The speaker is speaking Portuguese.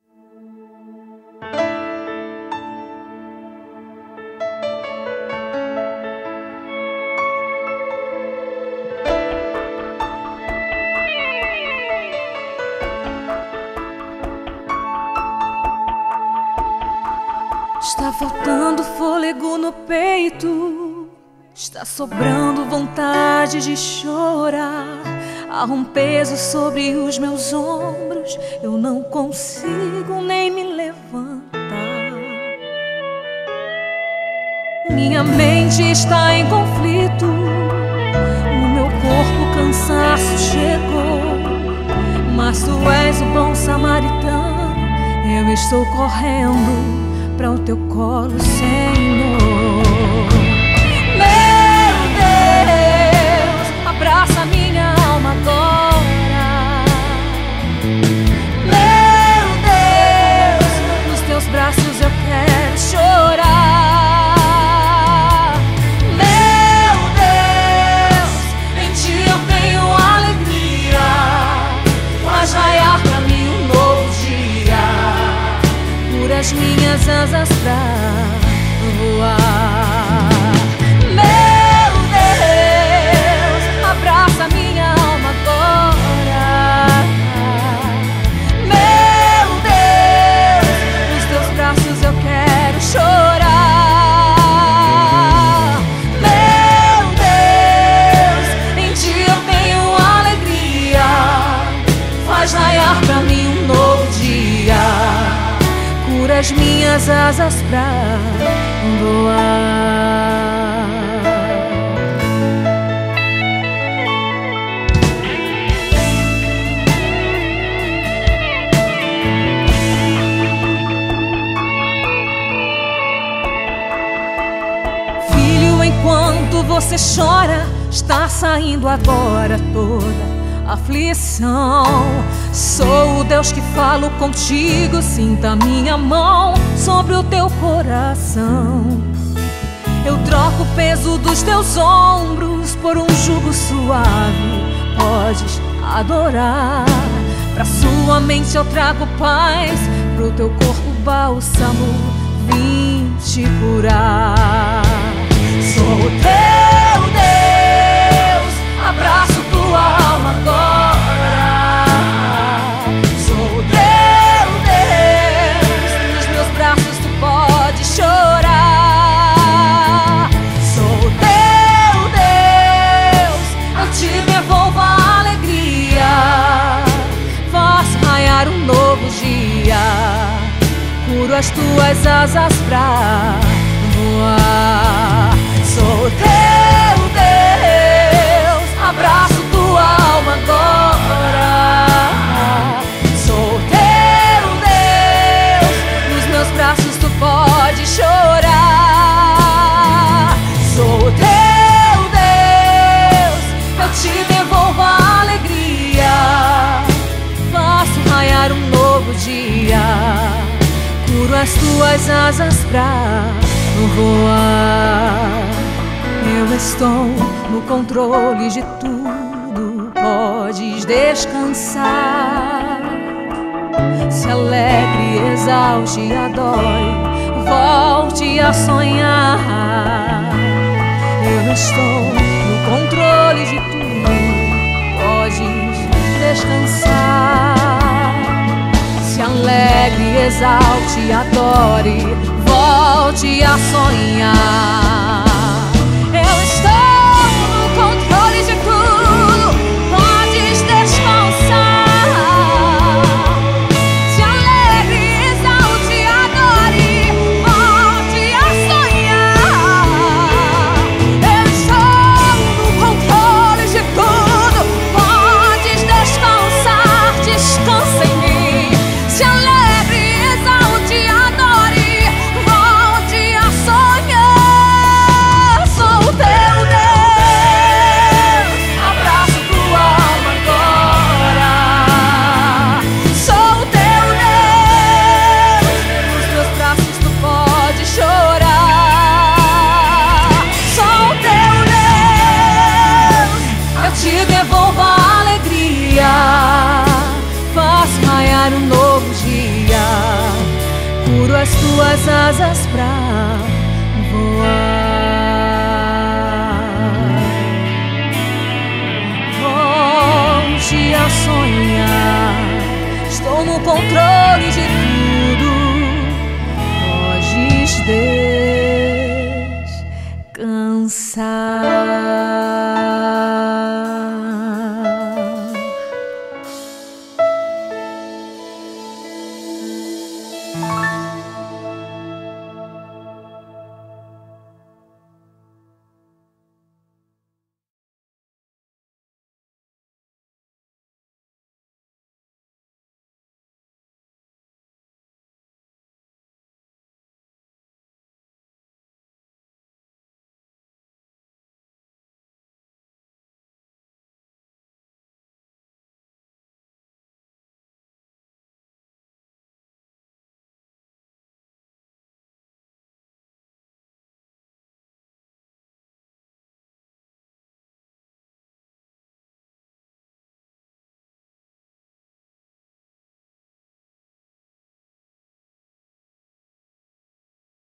Está faltando fôlego no peito, está sobrando vontade de chorar. Há um peso sobre os meus ombros, eu não consigo nem me levantar. Minha mente está em conflito, no meu corpo o cansaço chegou. Mas tu és o bom samaritano, eu estou correndo para o teu colo, Senhor. Meu Deus, abraça minha alma agora. Meu Deus, nos teus braços eu quero chorar. Meu Deus, em ti eu tenho alegria. Faz raiar pra mim um novo dia. Cura as minhas asas pra voar. Meu Deus, abraça minha alma agora. Meu Deus, nos teus braços eu quero chorar. Meu Deus, em ti eu tenho alegria. Faz raiar pra mim um novo dia. Cura as minhas asas pra voar. Filho, enquanto você chora, está saindo agora toda aflição. Sou o Deus que falo contigo, sinta minha mão sobre o teu coração. Eu troco o peso dos teus ombros por um jugo suave. Podes adorar. Pra sua mente eu trago paz, pro teu corpo bálsamo. Vim te curar. Sou o teu Deus, abraço tua alma agora. Sou o teu Deus, nos meus braços tu podes chorar. Sou o teu Deus, eu te devolvo a alegria. Faço raiar um novo dia. Curo as tuas asas pra voar. Sou o teu Deus, abraço tua alma agora. Sou o teu Deus, nos meus braços tu podes chorar. Sou o teu Deus, eu te devolvo a alegria. Faço raiar um novo dia. Curo as tuas asas pra voar. Eu estou no controle de tudo, podes descansar. Se alegre, exalte, adore, volte a sonhar. Eu estou no controle de tudo, podes descansar. Se alegre, exalte, adore, volte a sonhar. Eu estou no controle de tudo, podes descansar. Se alegre, exalte, adore, volte a sonhar. Eu estou no controle de tudo, podes descansar, descansa em mim. Se alegre, exalte, adore, volte a sonhar. as tuas asas pra voar. Volte a sonhar, estou no controle de tudo. Podes descansar.